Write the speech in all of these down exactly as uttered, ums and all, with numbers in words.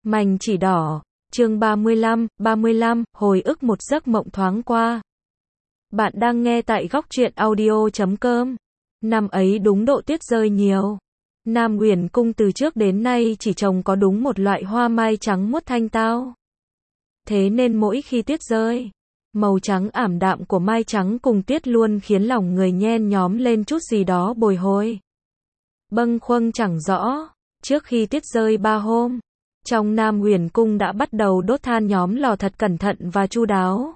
Mảnh chỉ đỏ, chương ba mươi lăm, ba mươi lăm, hồi ức một giấc mộng thoáng qua. Bạn đang nghe tại góc truyện audio chấm com. Năm ấy đúng độ tuyết rơi nhiều. Nam Uyển Cung từ trước đến nay chỉ trồng có đúng một loại hoa mai trắng muốt thanh tao. Thế nên mỗi khi tuyết rơi, màu trắng ảm đạm của mai trắng cùng tuyết luôn khiến lòng người nhen nhóm lên chút gì đó bồi hồi. Bâng khuâng chẳng rõ, trước khi tuyết rơi ba hôm, trong Nam Uyển Cung đã bắt đầu đốt than nhóm lò thật cẩn thận và chu đáo.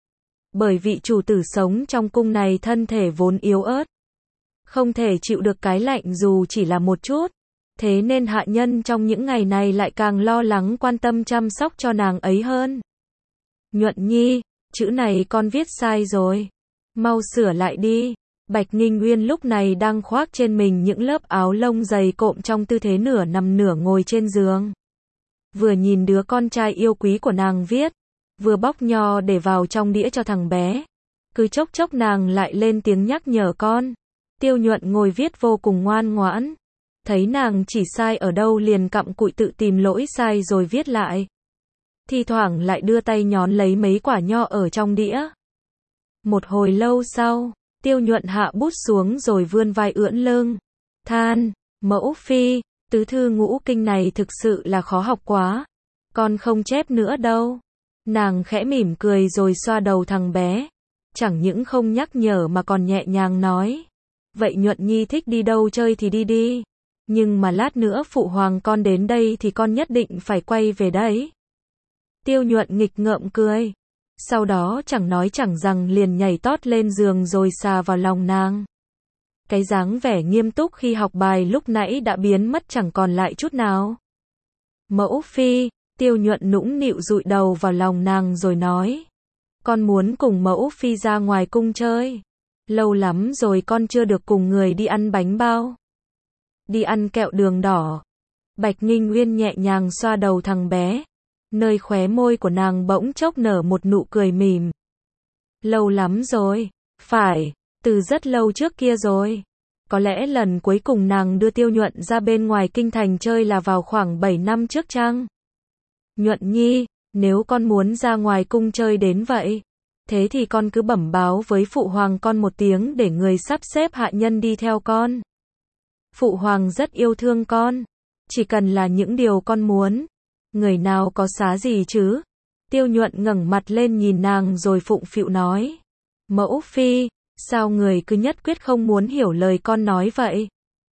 Bởi vị chủ tử sống trong cung này thân thể vốn yếu ớt, không thể chịu được cái lạnh dù chỉ là một chút, thế nên hạ nhân trong những ngày này lại càng lo lắng quan tâm chăm sóc cho nàng ấy hơn. Nhuận Nhi, chữ này con viết sai rồi, mau sửa lại đi. Bạch Nghinh Uyên lúc này đang khoác trên mình những lớp áo lông dày cộm trong tư thế nửa nằm nửa ngồi trên giường. Vừa nhìn đứa con trai yêu quý của nàng viết, vừa bóc nho để vào trong đĩa cho thằng bé. Cứ chốc chốc nàng lại lên tiếng nhắc nhở con. Tiêu Nhuận ngồi viết vô cùng ngoan ngoãn. Thấy nàng chỉ sai ở đâu liền cặm cụi tự tìm lỗi sai rồi viết lại. Thi thoảng lại đưa tay nhón lấy mấy quả nho ở trong đĩa. Một hồi lâu sau, Tiêu Nhuận hạ bút xuống rồi vươn vai ưỡn lưng. Than, mẫu phi, tứ thư ngũ kinh này thực sự là khó học quá. Con không chép nữa đâu. Nàng khẽ mỉm cười rồi xoa đầu thằng bé. Chẳng những không nhắc nhở mà còn nhẹ nhàng nói. Vậy Nhuận Nhi thích đi đâu chơi thì đi đi. Nhưng mà lát nữa phụ hoàng con đến đây thì con nhất định phải quay về đấy. Tiêu Nhuận nghịch ngợm cười. Sau đó chẳng nói chẳng rằng liền nhảy tót lên giường rồi xà vào lòng nàng. Cái dáng vẻ nghiêm túc khi học bài lúc nãy đã biến mất chẳng còn lại chút nào. Mẫu phi, Tiêu Nhuận nũng nịu dụi đầu vào lòng nàng rồi nói. Con muốn cùng mẫu phi ra ngoài cung chơi. Lâu lắm rồi con chưa được cùng người đi ăn bánh bao. Đi ăn kẹo đường đỏ. Bạch Nghinh Uyên nhẹ nhàng xoa đầu thằng bé. Nơi khóe môi của nàng bỗng chốc nở một nụ cười mỉm. Lâu lắm rồi. Phải, từ rất lâu trước kia rồi. Có lẽ lần cuối cùng nàng đưa Tiêu Nhuận ra bên ngoài kinh thành chơi là vào khoảng bảy năm trước chăng? Nhuận Nhi, nếu con muốn ra ngoài cung chơi đến vậy, thế thì con cứ bẩm báo với phụ hoàng con một tiếng để người sắp xếp hạ nhân đi theo con. Phụ hoàng rất yêu thương con, chỉ cần là những điều con muốn. Người nào có xá gì chứ? Tiêu Nhuận ngẩng mặt lên nhìn nàng rồi phụng phịu nói. Mẫu phi, sao người cứ nhất quyết không muốn hiểu lời con nói vậy?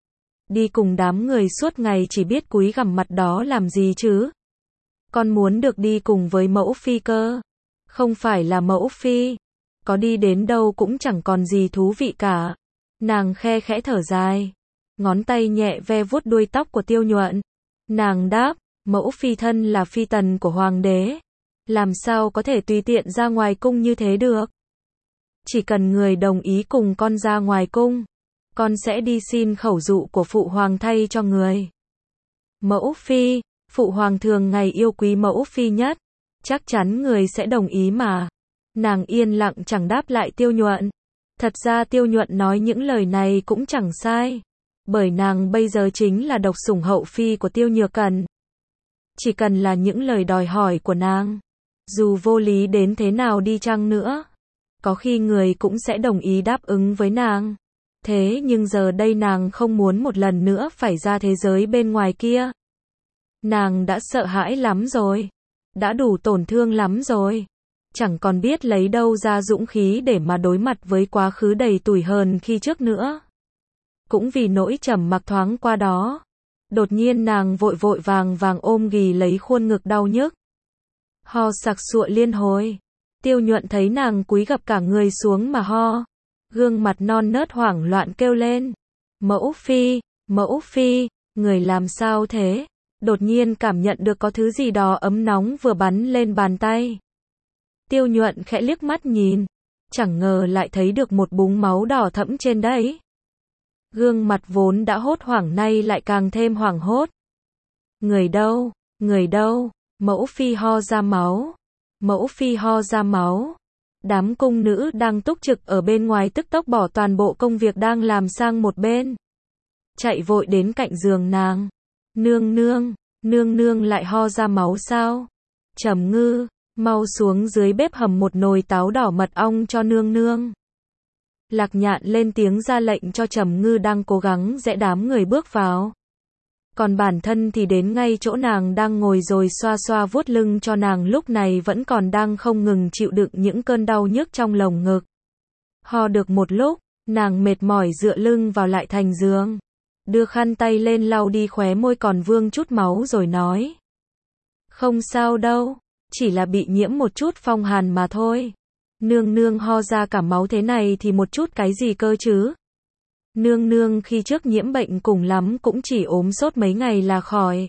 Đi cùng đám người suốt ngày chỉ biết cúi gằm mặt đó làm gì chứ? Con muốn được đi cùng với mẫu phi cơ. Không phải là mẫu phi. Có đi đến đâu cũng chẳng còn gì thú vị cả. Nàng khe khẽ thở dài. Ngón tay nhẹ ve vuốt đuôi tóc của Tiêu Nhuận. Nàng đáp, mẫu phi thân là phi tần của hoàng đế. Làm sao có thể tùy tiện ra ngoài cung như thế được? Chỉ cần người đồng ý cùng con ra ngoài cung, con sẽ đi xin khẩu dụ của phụ hoàng thay cho người. Mẫu phi, phụ hoàng thường ngày yêu quý mẫu phi nhất, chắc chắn người sẽ đồng ý mà. Nàng yên lặng chẳng đáp lại Tiêu Nhuận. Thật ra Tiêu Nhuận nói những lời này cũng chẳng sai, bởi nàng bây giờ chính là độc sủng hậu phi của Tiêu Nhược Cẩn. Chỉ cần là những lời đòi hỏi của nàng, dù vô lý đến thế nào đi chăng nữa, có khi người cũng sẽ đồng ý đáp ứng với nàng. Thế nhưng giờ đây nàng không muốn một lần nữa phải ra thế giới bên ngoài kia. Nàng đã sợ hãi lắm rồi, đã đủ tổn thương lắm rồi, chẳng còn biết lấy đâu ra dũng khí để mà đối mặt với quá khứ đầy tủi hờn khi trước nữa. Cũng vì nỗi trầm mặc thoáng qua đó, đột nhiên nàng vội vội vàng vàng ôm ghì lấy khuôn ngực đau nhức. Ho sặc sụa liên hồi. Tiêu Nhuận thấy nàng cúi gập cả người xuống mà ho, gương mặt non nớt hoảng loạn kêu lên. Mẫu phi, mẫu phi, người làm sao thế? Đột nhiên cảm nhận được có thứ gì đó ấm nóng vừa bắn lên bàn tay. Tiêu Nhuận khẽ liếc mắt nhìn, chẳng ngờ lại thấy được một búng máu đỏ thẫm trên đấy. Gương mặt vốn đã hốt hoảng nay lại càng thêm hoảng hốt. Người đâu, người đâu? Mẫu phi ho ra máu. Mẫu phi ho ra máu. Đám cung nữ đang túc trực ở bên ngoài tức tốc bỏ toàn bộ công việc đang làm sang một bên. Chạy vội đến cạnh giường nàng. Nương nương, Nương nương lại ho ra máu sao? Trầm Ngư, mau xuống dưới bếp hầm một nồi táo đỏ mật ong cho nương nương. Lạc Nhạn lên tiếng ra lệnh cho Trầm Ngư đang cố gắng dẽ đám người bước vào. Còn bản thân thì đến ngay chỗ nàng đang ngồi rồi xoa xoa vuốt lưng cho nàng lúc này vẫn còn đang không ngừng chịu đựng những cơn đau nhức trong lồng ngực. Ho được một lúc, nàng mệt mỏi dựa lưng vào lại thành giường. Đưa khăn tay lên lau đi khóe môi còn vương chút máu rồi nói. Không sao đâu, chỉ là bị nhiễm một chút phong hàn mà thôi. Nương nương ho ra cả máu thế này thì một chút cái gì cơ chứ? Nương nương khi trước nhiễm bệnh cùng lắm cũng chỉ ốm sốt mấy ngày là khỏi.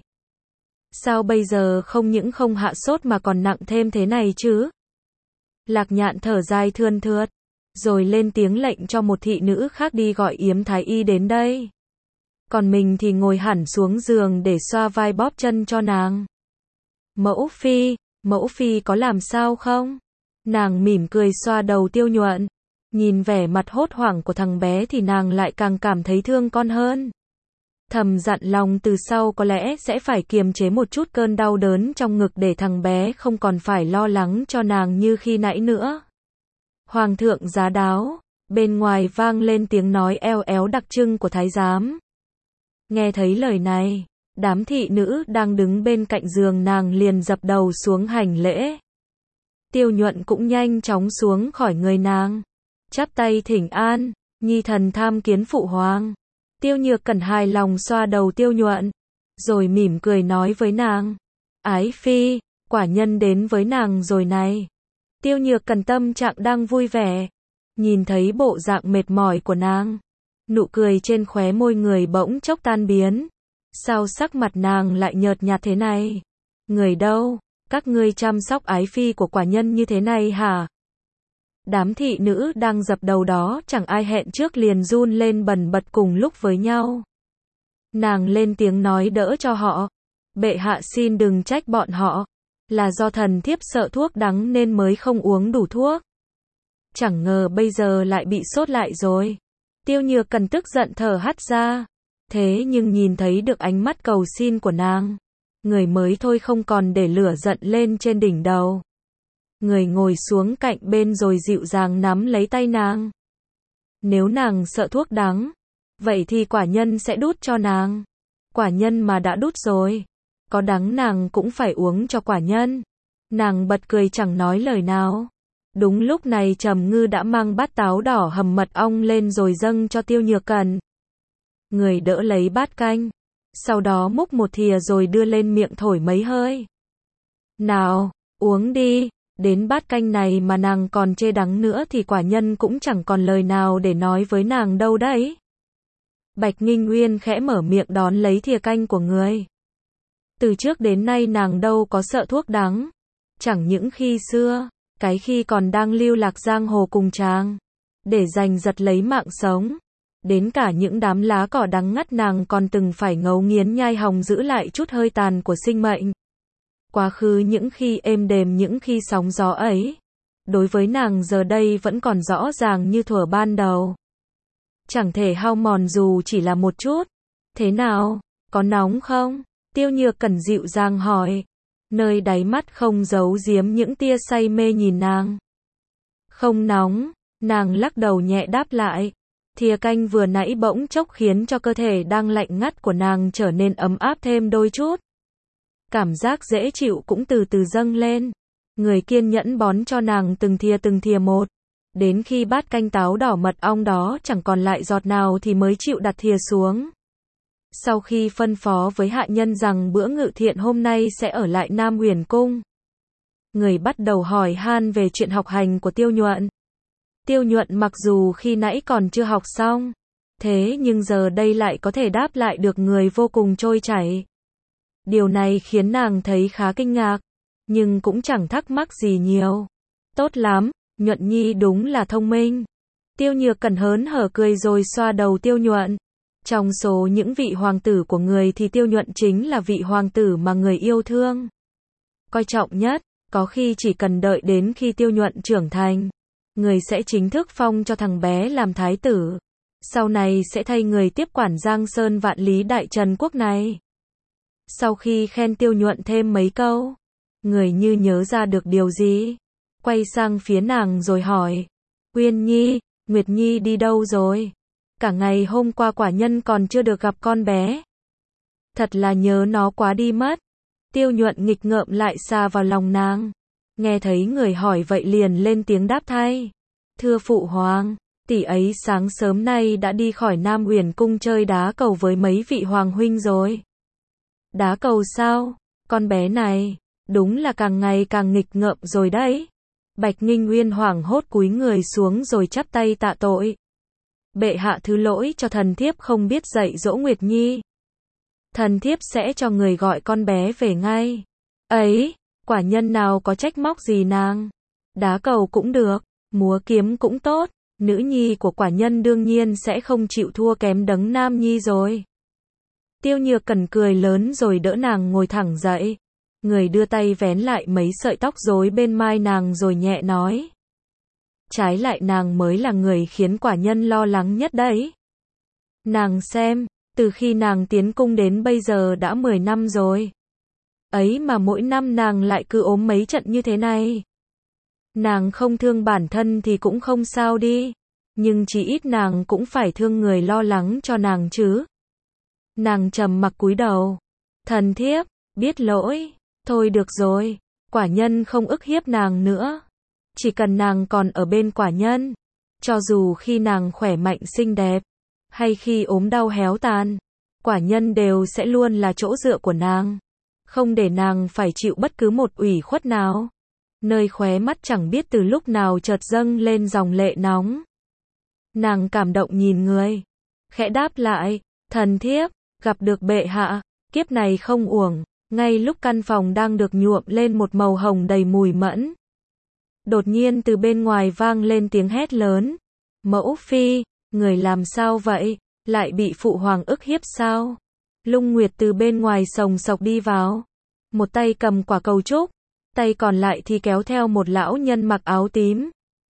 Sao bây giờ không những không hạ sốt mà còn nặng thêm thế này chứ? Lạc Nhạn thở dài thườn thượt, rồi lên tiếng lệnh cho một thị nữ khác đi gọi Yếm Thái Y đến đây. Còn mình thì ngồi hẳn xuống giường để xoa vai bóp chân cho nàng. Mẫu phi, mẫu phi có làm sao không? Nàng mỉm cười xoa đầu Tiêu Nhuận. Nhìn vẻ mặt hốt hoảng của thằng bé thì nàng lại càng cảm thấy thương con hơn. Thầm dặn lòng từ sau có lẽ sẽ phải kiềm chế một chút cơn đau đớn trong ngực để thằng bé không còn phải lo lắng cho nàng như khi nãy nữa. Hoàng thượng giá đáo, bên ngoài vang lên tiếng nói eo éo đặc trưng của thái giám. Nghe thấy lời này, đám thị nữ đang đứng bên cạnh giường nàng liền dập đầu xuống hành lễ. Tiêu Nhuận cũng nhanh chóng xuống khỏi người nàng, chắp tay thỉnh an, nhi thần tham kiến phụ hoàng. Tiêu Nhược Cẩn hài lòng xoa đầu Tiêu Nhuận, rồi mỉm cười nói với nàng. Ái phi, quả nhân đến với nàng rồi này. Tiêu Nhược Cẩn tâm trạng đang vui vẻ, nhìn thấy bộ dạng mệt mỏi của nàng. Nụ cười trên khóe môi người bỗng chốc tan biến. Sao sắc mặt nàng lại nhợt nhạt thế này? Người đâu? Các ngươi chăm sóc ái phi của quả nhân như thế này hả? Đám thị nữ đang dập đầu đó chẳng ai hẹn trước liền run lên bần bật cùng lúc với nhau. Nàng lên tiếng nói đỡ cho họ. Bệ hạ xin đừng trách bọn họ. Là do thần thiếp sợ thuốc đắng nên mới không uống đủ thuốc. Chẳng ngờ bây giờ lại bị sốt lại rồi. Tiêu Nhược Cẩn tức giận thở hắt ra. Thế nhưng nhìn thấy được ánh mắt cầu xin của nàng, người mới thôi không còn để lửa giận lên trên đỉnh đầu. Người ngồi xuống cạnh bên rồi dịu dàng nắm lấy tay nàng. Nếu nàng sợ thuốc đắng, vậy thì quả nhân sẽ đút cho nàng. Quả nhân mà đã đút rồi, có đắng nàng cũng phải uống cho quả nhân. Nàng bật cười chẳng nói lời nào. Đúng lúc này Trầm Ngư đã mang bát táo đỏ hầm mật ong lên rồi dâng cho Tiêu Nhược Cẩn. Người đỡ lấy bát canh, sau đó múc một thìa rồi đưa lên miệng thổi mấy hơi. Nào, uống đi, đến bát canh này mà nàng còn chê đắng nữa thì quả nhân cũng chẳng còn lời nào để nói với nàng đâu đấy. Bạch Nghinh Uyên khẽ mở miệng đón lấy thìa canh của người. Từ trước đến nay nàng đâu có sợ thuốc đắng. Chẳng những khi xưa, cái khi còn đang lưu lạc giang hồ cùng chàng, để giành giật lấy mạng sống. Đến cả những đám lá cỏ đắng ngắt nàng còn từng phải ngấu nghiến nhai hồng giữ lại chút hơi tàn của sinh mệnh. Quá khứ những khi êm đềm những khi sóng gió ấy, đối với nàng giờ đây vẫn còn rõ ràng như thuở ban đầu. Chẳng thể hao mòn dù chỉ là một chút. Thế nào, có nóng không? Tiêu Nhược Cẩn dịu dàng hỏi. Nơi đáy mắt không giấu giếm những tia say mê nhìn nàng. Không nóng, nàng lắc đầu nhẹ đáp lại. Thìa canh vừa nãy bỗng chốc khiến cho cơ thể đang lạnh ngắt của nàng trở nên ấm áp thêm đôi chút. Cảm giác dễ chịu cũng từ từ dâng lên. Người kiên nhẫn bón cho nàng từng thìa từng thìa một. Đến khi bát canh táo đỏ mật ong đó chẳng còn lại giọt nào thì mới chịu đặt thìa xuống. Sau khi phân phó với hạ nhân rằng bữa ngự thiện hôm nay sẽ ở lại Nam Huyền Cung, người bắt đầu hỏi han về chuyện học hành của Tiêu Nhuận. Tiêu Nhuận mặc dù khi nãy còn chưa học xong, thế nhưng giờ đây lại có thể đáp lại được người vô cùng trôi chảy. Điều này khiến nàng thấy khá kinh ngạc, nhưng cũng chẳng thắc mắc gì nhiều. Tốt lắm, Nhuận Nhi đúng là thông minh. Tiêu Nhược Cẩn hớn hở cười rồi xoa đầu Tiêu Nhuận. Trong số những vị hoàng tử của người thì Tiêu Nhuận chính là vị hoàng tử mà người yêu thương, coi trọng nhất. Có khi chỉ cần đợi đến khi Tiêu Nhuận trưởng thành, người sẽ chính thức phong cho thằng bé làm thái tử. Sau này sẽ thay người tiếp quản Giang Sơn Vạn Lý Đại Trần Quốc này. Sau khi khen Tiêu Nhuận thêm mấy câu, người như nhớ ra được điều gì, quay sang phía nàng rồi hỏi, Uyên Nhi, Nguyệt Nhi đi đâu rồi? Cả ngày hôm qua quả nhân còn chưa được gặp con bé. Thật là nhớ nó quá đi mất. Tiêu Nhuận nghịch ngợm lại xa vào lòng nàng. Nghe thấy người hỏi vậy liền lên tiếng đáp thay. Thưa phụ hoàng, tỷ ấy sáng sớm nay đã đi khỏi Nam Uyển cung chơi đá cầu với mấy vị hoàng huynh rồi. Đá cầu sao? Con bé này, đúng là càng ngày càng nghịch ngợm rồi đấy. Bạch Nghinh Uyên hoảng hốt cúi người xuống rồi chắp tay tạ tội. Bệ hạ thứ lỗi cho thần thiếp không biết dạy dỗ Nguyệt Nhi. Thần thiếp sẽ cho người gọi con bé về ngay. Ấy, quả nhân nào có trách móc gì nàng. Đá cầu cũng được, múa kiếm cũng tốt, nữ nhi của quả nhân đương nhiên sẽ không chịu thua kém đấng nam nhi rồi. Tiêu Nhược Cẩn cười lớn rồi đỡ nàng ngồi thẳng dậy. Người đưa tay vén lại mấy sợi tóc rối bên mai nàng rồi nhẹ nói. Trái lại nàng mới là người khiến quả nhân lo lắng nhất đấy. Nàng xem, từ khi nàng tiến cung đến bây giờ đã mười năm rồi. Ấy mà mỗi năm nàng lại cứ ốm mấy trận như thế này. Nàng không thương bản thân thì cũng không sao đi. Nhưng chỉ ít nàng cũng phải thương người lo lắng cho nàng chứ. Nàng trầm mặc cúi đầu. Thần thiếp, biết lỗi. Thôi được rồi, quả nhân không ức hiếp nàng nữa. Chỉ cần nàng còn ở bên quả nhân. Cho dù khi nàng khỏe mạnh xinh đẹp, hay khi ốm đau héo tàn, quả nhân đều sẽ luôn là chỗ dựa của nàng. Không để nàng phải chịu bất cứ một ủy khuất nào. Nơi khóe mắt chẳng biết từ lúc nào chợt dâng lên dòng lệ nóng. Nàng cảm động nhìn người. Khẽ đáp lại, thần thiếp, gặp được bệ hạ, kiếp này không uổng. Ngay lúc căn phòng đang được nhuộm lên một màu hồng đầy mùi mẫn. Đột nhiên từ bên ngoài vang lên tiếng hét lớn. Mẫu phi, người làm sao vậy? Lại bị phụ hoàng ức hiếp sao? Lung Nguyệt từ bên ngoài sồng sộc đi vào. Một tay cầm quả cầu trúc, tay còn lại thì kéo theo một lão nhân mặc áo tím.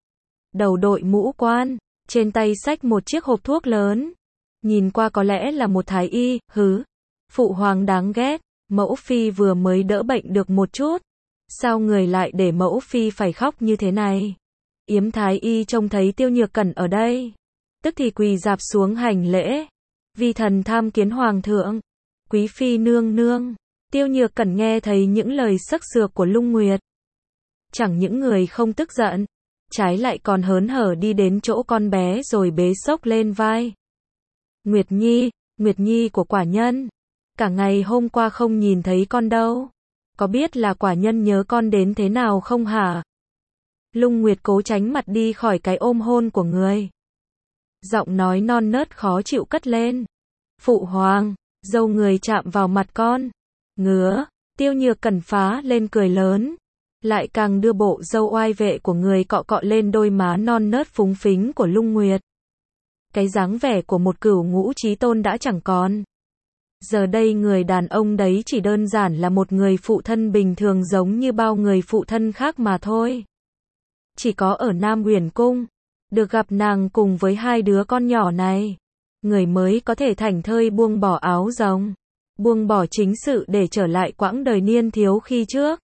Đầu đội mũ quan, trên tay xách một chiếc hộp thuốc lớn. Nhìn qua có lẽ là một thái y, hứ. Phụ hoàng đáng ghét. Mẫu phi vừa mới đỡ bệnh được một chút. Sao người lại để mẫu phi phải khóc như thế này? Yếm thái y trông thấy Tiêu Nhược Cẩn ở đây. Tức thì quỳ dạp xuống hành lễ. Vi thần tham kiến hoàng thượng. Quý phi nương nương. Tiêu Nhược Cẩn nghe thấy những lời sắc sược của Lung Nguyệt. Chẳng những người không tức giận. Trái lại còn hớn hở đi đến chỗ con bé rồi bế xốc lên vai. Nguyệt Nhi, Nguyệt Nhi của quả nhân. Cả ngày hôm qua không nhìn thấy con đâu. Có biết là quả nhân nhớ con đến thế nào không hả? Lung Nguyệt cố tránh mặt đi khỏi cái ôm hôn của người. Giọng nói non nớt khó chịu cất lên. Phụ hoàng, dâu người chạm vào mặt con. Ngứa, Tiêu Nhược Cẩn phá lên cười lớn. Lại càng đưa bộ dâu oai vệ của người cọ cọ lên đôi má non nớt phúng phính của Lung Nguyệt. Cái dáng vẻ của một cửu ngũ chí tôn đã chẳng còn. Giờ đây người đàn ông đấy chỉ đơn giản là một người phụ thân bình thường giống như bao người phụ thân khác mà thôi. Chỉ có ở Nam Uyển cung, được gặp nàng cùng với hai đứa con nhỏ này, người mới có thể thảnh thơi buông bỏ áo rồng, buông bỏ chính sự để trở lại quãng đời niên thiếu khi trước.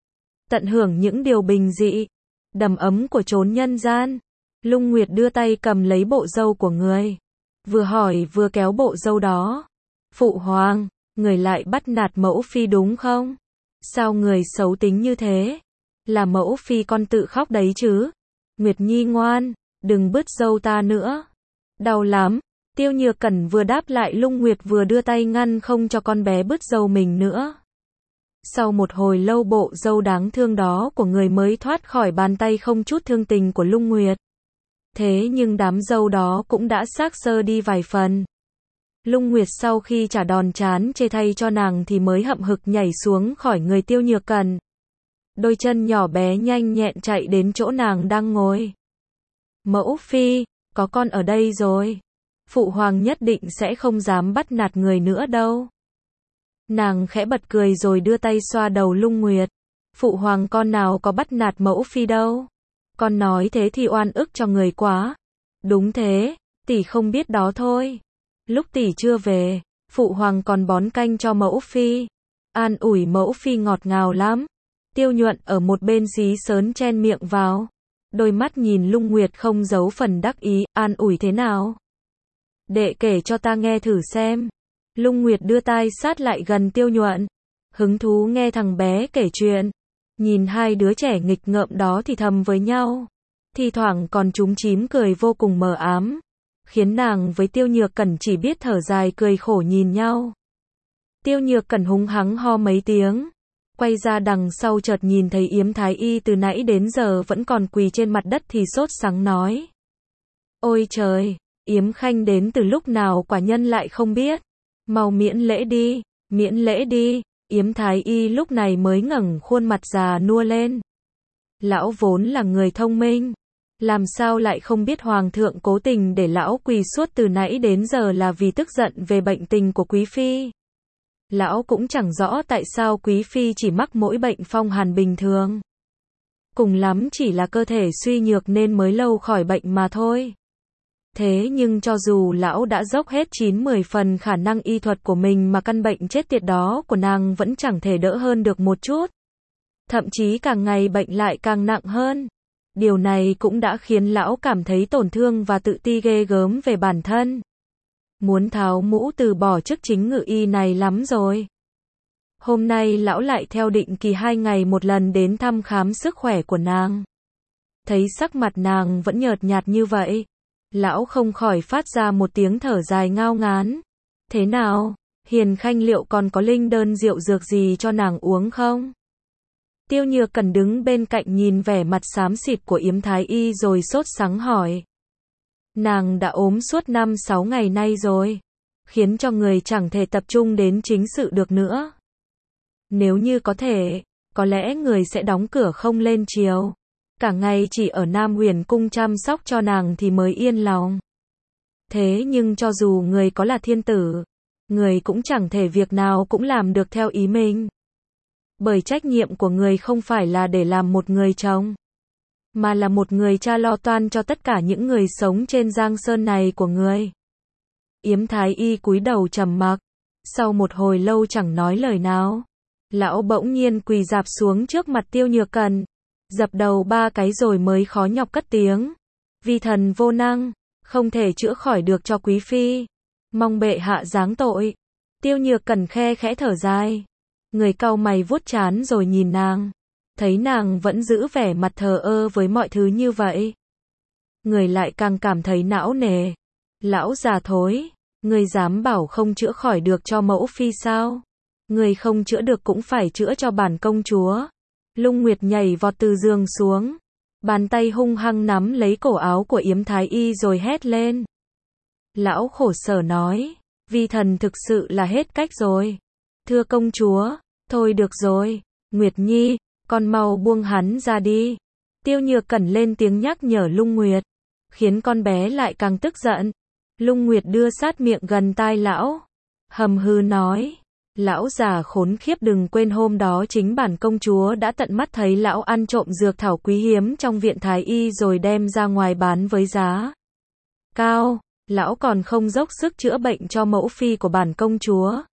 Tận hưởng những điều bình dị, đầm ấm của chốn nhân gian. Lung Nguyệt đưa tay cầm lấy bộ râu của người, vừa hỏi vừa kéo bộ râu đó. Phụ hoàng, người lại bắt nạt mẫu phi đúng không? Sao người xấu tính như thế? Là mẫu phi con tự khóc đấy chứ? Nguyệt Nhi ngoan, đừng bứt râu ta nữa. Đau lắm. Tiêu Nhược Cẩn vừa đáp lại Lung Nguyệt vừa đưa tay ngăn không cho con bé bứt râu mình nữa. Sau một hồi lâu bộ râu đáng thương đó của người mới thoát khỏi bàn tay không chút thương tình của Lung Nguyệt. Thế nhưng đám râu đó cũng đã xác xơ đi vài phần. Lung Nguyệt sau khi trả đòn chán chê thay cho nàng thì mới hậm hực nhảy xuống khỏi người Tiêu Nhược Cẩn. Đôi chân nhỏ bé nhanh nhẹn chạy đến chỗ nàng đang ngồi. Mẫu phi, có con ở đây rồi. Phụ hoàng nhất định sẽ không dám bắt nạt người nữa đâu. Nàng khẽ bật cười rồi đưa tay xoa đầu Lung Nguyệt. Phụ hoàng con nào có bắt nạt mẫu phi đâu. Con nói thế thì oan ức cho người quá. Đúng thế, tỷ không biết đó thôi. Lúc tỷ chưa về, phụ hoàng còn bón canh cho mẫu phi. An ủi mẫu phi ngọt ngào lắm. Tiêu Nhuận ở một bên xí sớn chen miệng vào. Đôi mắt nhìn Lung Nguyệt không giấu phần đắc ý, an ủi thế nào? Đệ kể cho ta nghe thử xem. Lung Nguyệt đưa tai sát lại gần Tiêu Nhuận. Hứng thú nghe thằng bé kể chuyện. Nhìn hai đứa trẻ nghịch ngợm đó thì thầm với nhau. Thì thoảng còn chúm chím cười vô cùng mờ ám. Khiến nàng với Tiêu Nhược Cẩn chỉ biết thở dài cười khổ nhìn nhau. Tiêu Nhược Cẩn húng hắng ho mấy tiếng. Quay ra đằng sau chợt nhìn thấy Yếm Thái Y từ nãy đến giờ vẫn còn quỳ trên mặt đất thì sốt sắng nói. Ôi trời, Yếm Khanh đến từ lúc nào quả nhân lại không biết. Mau miễn lễ đi, miễn lễ đi. Yếm Thái Y lúc này mới ngẩng khuôn mặt già nua lên. Lão vốn là người thông minh. Làm sao lại không biết Hoàng thượng cố tình để lão quỳ suốt từ nãy đến giờ là vì tức giận về bệnh tình của Quý Phi. Lão cũng chẳng rõ tại sao Quý Phi chỉ mắc mỗi bệnh phong hàn bình thường. Cùng lắm chỉ là cơ thể suy nhược nên mới lâu khỏi bệnh mà thôi. Thế nhưng cho dù lão đã dốc hết chín mười phần khả năng y thuật của mình mà căn bệnh chết tiệt đó của nàng vẫn chẳng thể đỡ hơn được một chút. Thậm chí càng ngày bệnh lại càng nặng hơn. Điều này cũng đã khiến lão cảm thấy tổn thương và tự ti ghê gớm về bản thân. Muốn tháo mũ từ bỏ chức chính ngự y này lắm rồi. Hôm nay lão lại theo định kỳ hai ngày một lần đến thăm khám sức khỏe của nàng. Thấy sắc mặt nàng vẫn nhợt nhạt như vậy. Lão không khỏi phát ra một tiếng thở dài ngao ngán. Thế nào, Hiền Khanh liệu còn có linh đơn rượu dược gì cho nàng uống không? Tiêu Nhược Cẩn đứng bên cạnh nhìn vẻ mặt xám xịt của Yếm Thái Y rồi sốt sắng hỏi. Nàng đã ốm suốt năm sáu ngày nay rồi, khiến cho người chẳng thể tập trung đến chính sự được nữa. Nếu như có thể, có lẽ người sẽ đóng cửa không lên chiều. Cả ngày chỉ ở Nam Huyền Cung chăm sóc cho nàng thì mới yên lòng. Thế nhưng cho dù người có là thiên tử, người cũng chẳng thể việc nào cũng làm được theo ý mình. Bởi trách nhiệm của người không phải là để làm một người chồng, mà là một người cha lo toan cho tất cả những người sống trên giang sơn này của người. Yếm Thái Y cúi đầu trầm mặc, sau một hồi lâu chẳng nói lời nào. Lão bỗng nhiên quỳ rạp xuống trước mặt Tiêu Nhược Cẩn, dập đầu ba cái rồi mới khó nhọc cất tiếng. Vi thần vô năng, không thể chữa khỏi được cho Quý Phi. Mong bệ hạ giáng tội. Tiêu Nhược Cẩn khe khẽ thở dài. Người cau mày vuốt trán rồi nhìn nàng. Thấy nàng vẫn giữ vẻ mặt thờ ơ với mọi thứ như vậy. Người lại càng cảm thấy não nề. Lão già thối, người dám bảo không chữa khỏi được cho mẫu phi sao? Người không chữa được cũng phải chữa cho bản công chúa. Lung Nguyệt nhảy vọt từ giường xuống. Bàn tay hung hăng nắm lấy cổ áo của Yếm Thái Y rồi hét lên. Lão khổ sở nói, vi thần thực sự là hết cách rồi. Thưa công chúa, thôi được rồi, Nguyệt Nhi, con mau buông hắn ra đi. Tiêu Nhược Cẩn lên tiếng nhắc nhở Lung Nguyệt, khiến con bé lại càng tức giận. Lung Nguyệt đưa sát miệng gần tai lão, hầm hư nói, lão già khốn khiếp, đừng quên hôm đó chính bản công chúa đã tận mắt thấy lão ăn trộm dược thảo quý hiếm trong viện Thái Y rồi đem ra ngoài bán với giá cao. Lão còn không dốc sức chữa bệnh cho mẫu phi của bản công chúa.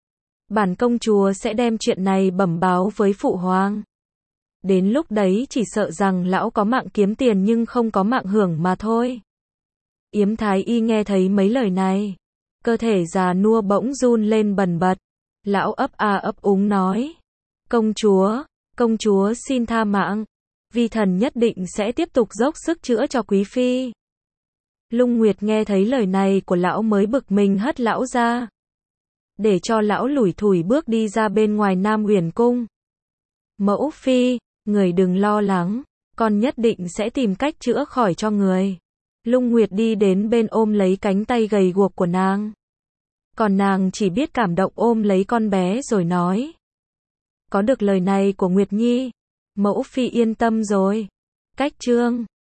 Bản công chúa sẽ đem chuyện này bẩm báo với phụ hoàng. Đến lúc đấy chỉ sợ rằng lão có mạng kiếm tiền nhưng không có mạng hưởng mà thôi. Yếm Thái Y nghe thấy mấy lời này, cơ thể già nua bỗng run lên bần bật. Lão ấp a ấp úng nói, công chúa, công chúa xin tha mạng, vi thần nhất định sẽ tiếp tục dốc sức chữa cho quý phi. Lung Nguyệt nghe thấy lời này của lão mới bực mình hất lão ra, để cho lão lủi thủi bước đi ra bên ngoài Nam Huyền Cung. Mẫu phi, người đừng lo lắng, con nhất định sẽ tìm cách chữa khỏi cho người. Lung Nguyệt đi đến bên ôm lấy cánh tay gầy guộc của nàng. Còn nàng chỉ biết cảm động ôm lấy con bé rồi nói, có được lời này của Nguyệt Nhi, mẫu phi yên tâm rồi. Cách chương